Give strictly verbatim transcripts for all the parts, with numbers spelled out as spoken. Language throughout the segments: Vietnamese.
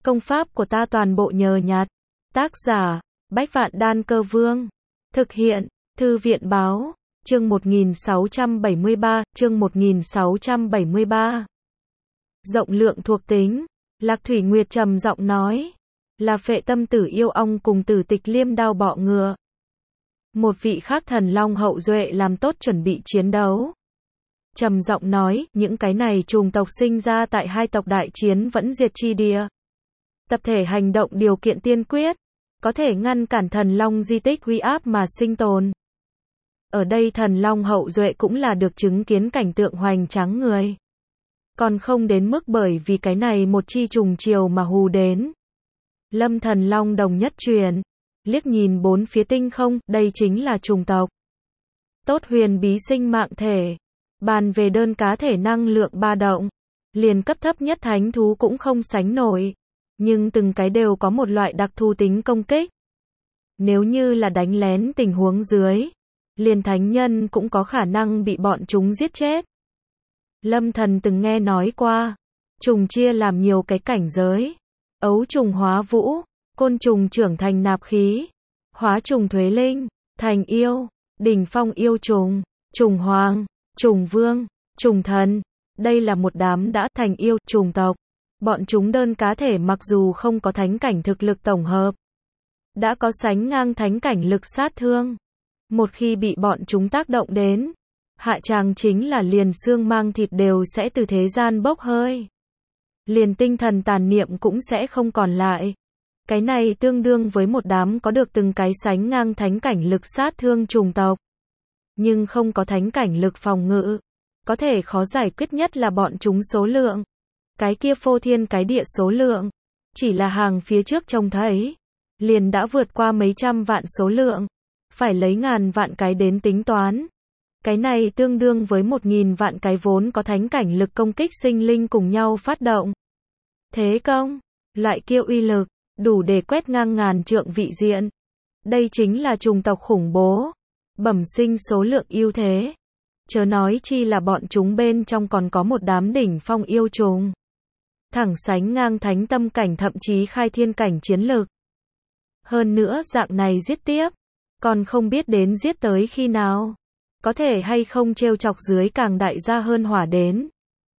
Công pháp của ta toàn bộ nhờ nhặt. Tác giả, Bách Vạn Đan Cơ Vương. Thực hiện, Thư viện báo, chương một nghìn sáu trăm bảy mươi ba, chương một nghìn sáu trăm bảy mươi ba. Rộng lượng thuộc tính, Lạc Thủy Nguyệt trầm giọng nói, là phệ tâm tử yêu ong cùng tử tịch liêm đao bọ ngựa. Một vị khác thần long hậu duệ làm tốt chuẩn bị chiến đấu. Trầm giọng nói, những cái này trùng tộc sinh ra tại hai tộc đại chiến vẫn diệt chi địa. Tập thể hành động điều kiện tiên quyết, có thể ngăn cản thần long di tích uy áp mà sinh tồn. Ở đây thần long hậu duệ cũng là được chứng kiến cảnh tượng hoành tráng người. Còn không đến mức bởi vì cái này một chi trùng chiều mà hù đến. Lâm thần long đồng nhất truyền, liếc nhìn bốn phía tinh không, đây chính là trùng tộc. Tốt huyền bí sinh mạng thể. Bàn về đơn cá thể năng lượng ba động, liền cấp thấp nhất thánh thú cũng không sánh nổi. Nhưng từng cái đều có một loại đặc thù tính công kích. Nếu như là đánh lén tình huống dưới, liền thánh nhân cũng có khả năng bị bọn chúng giết chết. Lâm thần từng nghe nói qua, trùng chia làm nhiều cái cảnh giới. Ấu trùng hóa vũ, côn trùng trưởng thành nạp khí, hóa trùng thuế linh, thành yêu, đỉnh phong yêu trùng, trùng hoàng, trùng vương, trùng thần. Đây là một đám đã thành yêu trùng tộc. Bọn chúng đơn cá thể mặc dù không có thánh cảnh thực lực tổng hợp, đã có sánh ngang thánh cảnh lực sát thương. Một khi bị bọn chúng tác động đến, hạ tràng chính là liền xương mang thịt đều sẽ từ thế gian bốc hơi. Liền tinh thần tàn niệm cũng sẽ không còn lại. Cái này tương đương với một đám có được từng cái sánh ngang thánh cảnh lực sát thương trùng tộc, nhưng không có thánh cảnh lực phòng ngự. Có thể khó giải quyết nhất là bọn chúng số lượng. Cái kia phô thiên cái địa số lượng, chỉ là hàng phía trước trông thấy, liền đã vượt qua mấy trăm vạn số lượng, phải lấy ngàn vạn cái đến tính toán. Cái này tương đương với một nghìn vạn cái vốn có thánh cảnh lực công kích sinh linh cùng nhau phát động. Thế công, loại kia uy lực, đủ để quét ngang ngàn trượng vị diện. Đây chính là trùng tộc khủng bố, bẩm sinh số lượng ưu thế. Chớ nói chi là bọn chúng bên trong còn có một đám đỉnh phong yêu trùng. Thẳng sánh ngang thánh tâm cảnh thậm chí khai thiên cảnh chiến lực. Hơn nữa dạng này giết tiếp, còn không biết đến giết tới khi nào. Có thể hay không trêu chọc dưới càng đại gia hơn hỏa đến.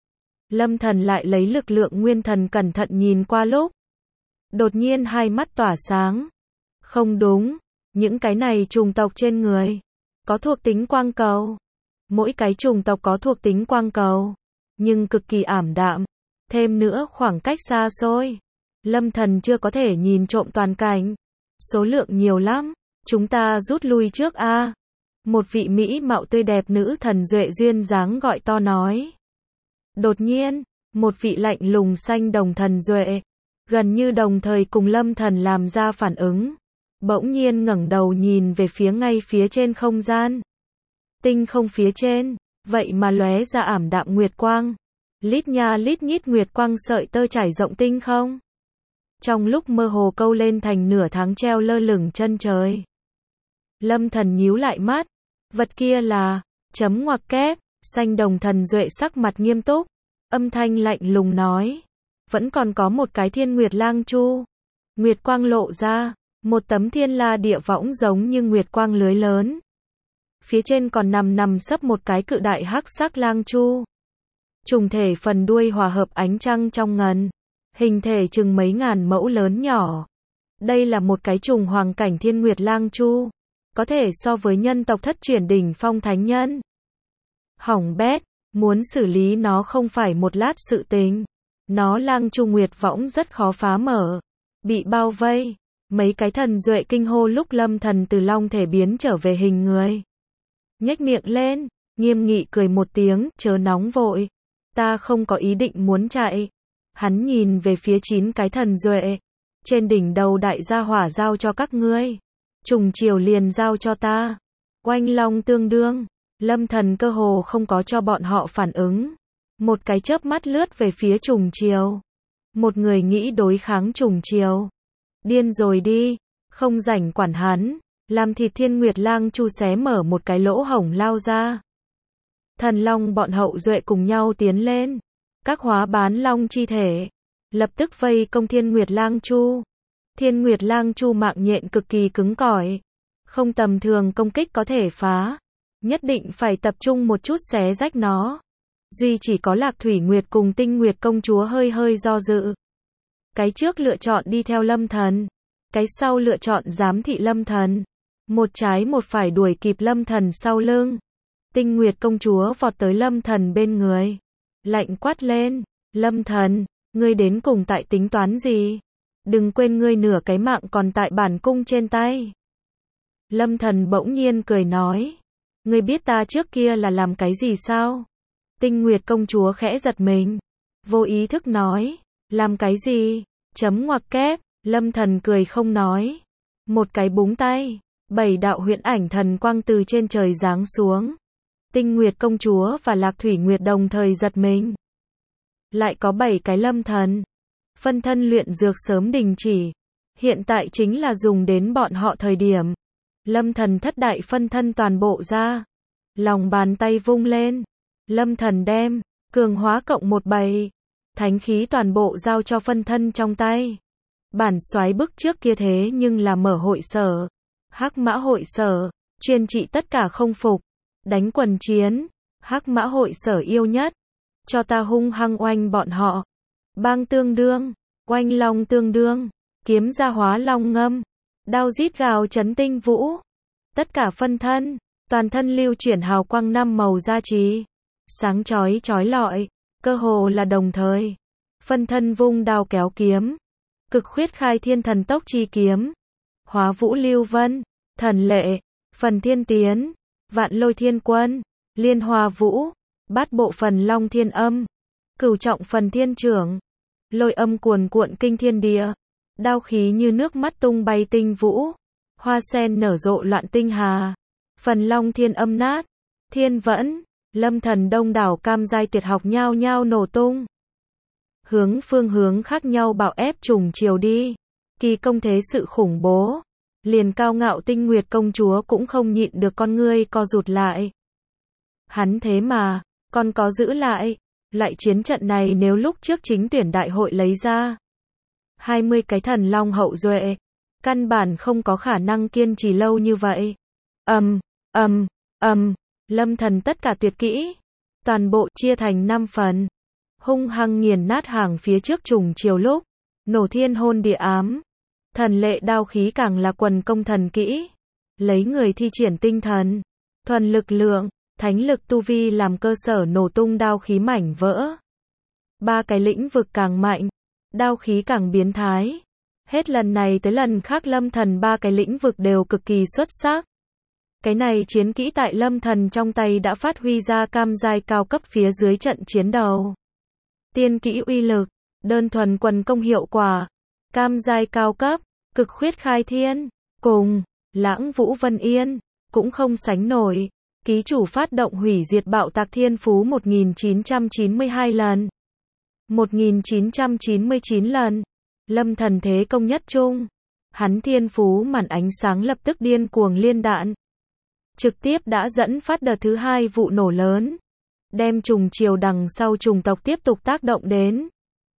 Lâm thần lại lấy lực lượng nguyên thần cẩn thận nhìn qua lúc. Đột nhiên hai mắt tỏa sáng. Không đúng, những cái này trùng tộc trên người, có thuộc tính quang cầu. Mỗi cái trùng tộc có thuộc tính quang cầu, nhưng cực kỳ ảm đạm. Thêm nữa khoảng cách xa xôi, Lâm thần chưa có thể nhìn trộm toàn cảnh. Số lượng nhiều lắm, chúng ta rút lui trước a. Một vị mỹ mạo tươi đẹp nữ thần duệ duyên dáng gọi to nói. Đột nhiên, một vị lạnh lùng xanh đồng thần duệ, gần như đồng thời cùng Lâm thần làm ra phản ứng. Bỗng nhiên ngẩng đầu nhìn về phía ngay phía trên không gian. Tinh không phía trên, vậy mà lóe ra ảm đạm nguyệt quang. Lít nha lít nhít nguyệt quang sợi tơ trải rộng tinh không. Trong lúc mơ hồ câu lên thành nửa tháng treo lơ lửng chân trời. Lâm thần nhíu lại mắt. Vật kia là, chấm ngoặc kép, xanh đồng thần duệ sắc mặt nghiêm túc. Âm thanh lạnh lùng nói. Vẫn còn có một cái thiên nguyệt lang chu. Nguyệt quang lộ ra, một tấm thiên la địa võng giống như nguyệt quang lưới lớn. Phía trên còn nằm nằm sấp một cái cự đại hắc sắc lang chu. Trùng thể phần đuôi hòa hợp ánh trăng trong ngần. Hình thể chừng mấy ngàn mẫu lớn nhỏ. Đây là một cái trùng hoàng cảnh thiên nguyệt lang chu. Có thể so với nhân tộc thất truyền đỉnh phong thánh nhân. Hỏng bét, muốn xử lý nó không phải một lát sự tình. Nó lang chu nguyệt võng rất khó phá mở. Bị bao vây. Mấy cái thần duệ kinh hô lúc Lâm thần từ long thể biến trở về hình người. Nhếch miệng lên, nghiêm nghị cười một tiếng, chớ nóng vội. Ta không có ý định muốn chạy. Hắn nhìn về phía chín cái thần duệ. Trên đỉnh đầu đại gia hỏa giao cho các ngươi. Trùng chiều liền giao cho ta. Oanh long tương đương. Lâm thần cơ hồ không có cho bọn họ phản ứng. Một cái chớp mắt lướt về phía trùng chiều. Một người nghĩ đối kháng trùng chiều. Điên rồi đi. Không rảnh quản hắn. Làm thịt thiên nguyệt lang chu xé mở một cái lỗ hổng lao ra. Thần long bọn hậu duệ cùng nhau tiến lên. Các hóa bán long chi thể. lập tức vây công Thiên Nguyệt Lang Chu. Thiên Nguyệt Lang Chu mạng nhện cực kỳ cứng cỏi, không tầm thường công kích có thể phá, nhất định phải tập trung một chút xé rách nó. Duy chỉ có Lạc Thủy Nguyệt cùng Tinh Nguyệt công chúa hơi hơi do dự. Cái trước lựa chọn đi theo Lâm Thần, cái sau lựa chọn giám thị Lâm Thần. Một trái một phải đuổi kịp Lâm Thần sau lưng. Tinh Nguyệt công chúa vọt tới Lâm Thần bên người, lạnh quát lên, Lâm Thần, ngươi đến cùng tại tính toán gì? Đừng quên ngươi nửa cái mạng còn tại bản cung trên tay. Lâm Thần bỗng nhiên cười nói, ngươi biết ta trước kia là làm cái gì sao? Tinh Nguyệt công chúa khẽ giật mình, vô ý thức nói, làm cái gì? Chấm ngoặc kép, Lâm Thần cười không nói. Một cái búng tay, bảy đạo huyễn ảnh thần quang từ trên trời giáng xuống. Tinh Nguyệt công chúa và Lạc Thủy Nguyệt đồng thời giật mình. Lại có bảy cái Lâm Thần. Phân thân luyện dược sớm đình chỉ. Hiện tại chính là dùng đến bọn họ thời điểm. Lâm Thần thất đại phân thân toàn bộ ra. Lòng bàn tay vung lên. Lâm Thần đem, cường hóa cộng một bảy. Thánh khí toàn bộ giao cho phân thân trong tay. Bản soái bức trước kia thế nhưng là mở hội sở. Hắc mã hội sở, chuyên trị tất cả không phục. Đánh quần chiến, Hắc mã hội sở yêu nhất. Cho ta hung hăng oanh bọn họ. Bang tương đương, oanh long tương đương, kiếm ra hóa long ngâm. Đao rít gào chấn tinh vũ. Tất cả phân thân, toàn thân lưu chuyển hào quang năm màu gia trì. Sáng chói chói lọi, cơ hồ là đồng thời. Phân thân vung đao kéo kiếm. Cực khuyết khai thiên thần tốc chi kiếm. Hóa vũ lưu vân, thần lệ, phần thiên tiến, vạn lôi thiên quân, liên hoa vũ, bát bộ phần long thiên âm, cửu trọng phần thiên trưởng, lôi âm cuồn cuộn kinh thiên địa, đao khí như nước mắt tung bay tinh vũ, hoa sen nở rộ loạn tinh hà, phần long thiên âm nát, thiên vẫn, Lâm Thần đông đảo cam giai tuyệt học nhao nhao nổ tung. Hướng phương hướng khác nhau bạo ép trùng chiều đi, kỳ công thế sự khủng bố. Liền cao ngạo Tinh Nguyệt công chúa cũng không nhịn được con ngươi co rụt lại. Hắn thế mà, còn có giữ lại. Loại chiến trận này nếu lúc trước chính tuyển đại hội lấy ra. hai mươi cái thần long hậu duệ. Căn bản không có khả năng kiên trì lâu như vậy. Ầm, ầm, ầm, Lâm Thần tất cả tuyệt kỹ. Toàn bộ chia thành năm phần. Hung hăng nghiền nát hàng phía trước trùng chiều lúc. Nổ thiên hôn địa ám. Thần lệ đao khí càng là quần công thần kỹ. Lấy người thi triển tinh thần, thuần lực lượng, thánh lực tu vi làm cơ sở nổ tung đao khí mảnh vỡ. Ba cái lĩnh vực càng mạnh, đao khí càng biến thái. Hết lần này tới lần khác Lâm Thần ba cái lĩnh vực đều cực kỳ xuất sắc. Cái này chiến kỹ tại Lâm Thần trong tay đã phát huy ra cam giai cao cấp phía dưới trận chiến đầu. Tiên kỹ uy lực, đơn thuần quần công hiệu quả, cam giai cao cấp, cực khuyết khai thiên, cùng Lãng Vũ Vân Yên, cũng không sánh nổi. Ký chủ phát động hủy diệt bạo tạc thiên phú một nghìn chín trăm chín mươi hai lần, một nghìn chín trăm chín mươi chín lần. Lâm Thần thế công nhất trung, hắn thiên phú màn ánh sáng lập tức điên cuồng liên đạn, trực tiếp đã dẫn phát đợt thứ hai vụ nổ lớn, đem trùng chiều đằng sau trùng tộc tiếp tục tác động đến.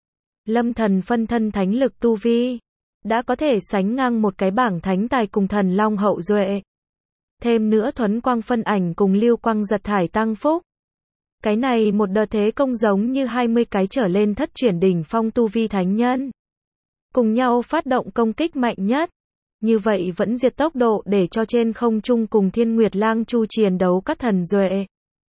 Lâm Thần phân thân thánh lực tu vi, đã có thể sánh ngang một cái bảng thánh tài cùng thần long hậu duệ. Thêm nữa thuấn quang phân ảnh cùng lưu quang giật thải tăng phúc. Cái này một đợt thế công giống như hai mươi cái trở lên thất chuyển đỉnh phong tu vi thánh nhân. Cùng nhau phát động công kích mạnh nhất. Như vậy vẫn diệt tốc độ để cho trên không trung cùng Thiên Nguyệt Lang Chu chiến đấu các thần duệ.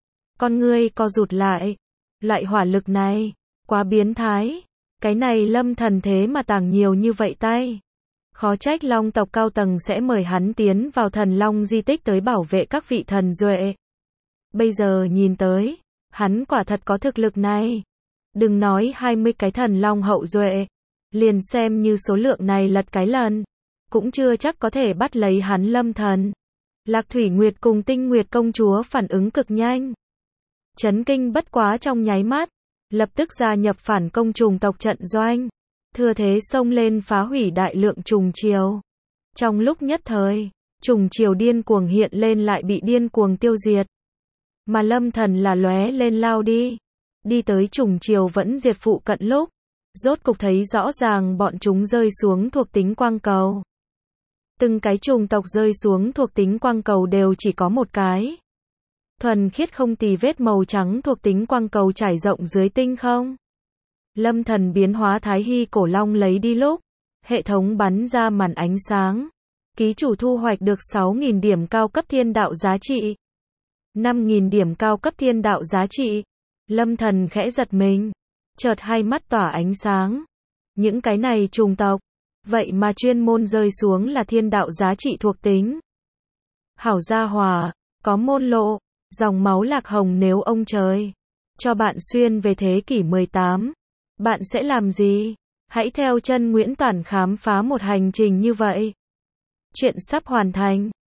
Con ngươi co rụt lại. Loại hỏa lực này, quá biến thái. Cái này Lâm Thần thế mà tàng nhiều như vậy tay. Khó trách Long tộc cao tầng sẽ mời hắn tiến vào thần Long di tích tới bảo vệ các vị thần duệ. Bây giờ nhìn tới, hắn quả thật có thực lực này. Đừng nói hai mươi cái thần Long hậu duệ, liền xem như số lượng này lật cái lần, cũng chưa chắc có thể bắt lấy hắn Lâm Thần. Lạc Thủy Nguyệt cùng Tinh Nguyệt công chúa phản ứng cực nhanh. Chấn kinh bất quá trong nháy mắt, lập tức gia nhập phản công trùng tộc trận doanh. Thừa thế xông lên phá hủy đại lượng trùng chiều. Trong lúc nhất thời, trùng chiều điên cuồng hiện lên lại bị điên cuồng tiêu diệt. Mà Lâm Thần là lóe lên lao đi. Đi tới trùng chiều vẫn diệt phụ cận lúc. Rốt cục thấy rõ ràng bọn chúng rơi xuống thuộc tính quang cầu. Từng cái chủng tộc rơi xuống thuộc tính quang cầu đều chỉ có một cái. Thuần khiết không tì vết màu trắng thuộc tính quang cầu trải rộng dưới tinh không. Lâm Thần biến hóa Thái Hy cổ long lấy đi lúc, hệ thống bắn ra màn ánh sáng. Ký chủ thu hoạch được sáu nghìn điểm cao cấp thiên đạo giá trị. năm nghìn điểm cao cấp thiên đạo giá trị. Lâm Thần khẽ giật mình. Chợt hai mắt tỏa ánh sáng. Những cái này trùng tộc. Vậy mà chuyên môn rơi xuống là thiên đạo giá trị thuộc tính. Hảo gia hòa, có môn lộ, dòng máu lạc hồng nếu ông trời cho bạn xuyên về thế kỷ mười tám. Bạn sẽ làm gì? Hãy theo chân Nguyễn Toản khám phá một hành trình như vậy. Chuyện sắp hoàn thành.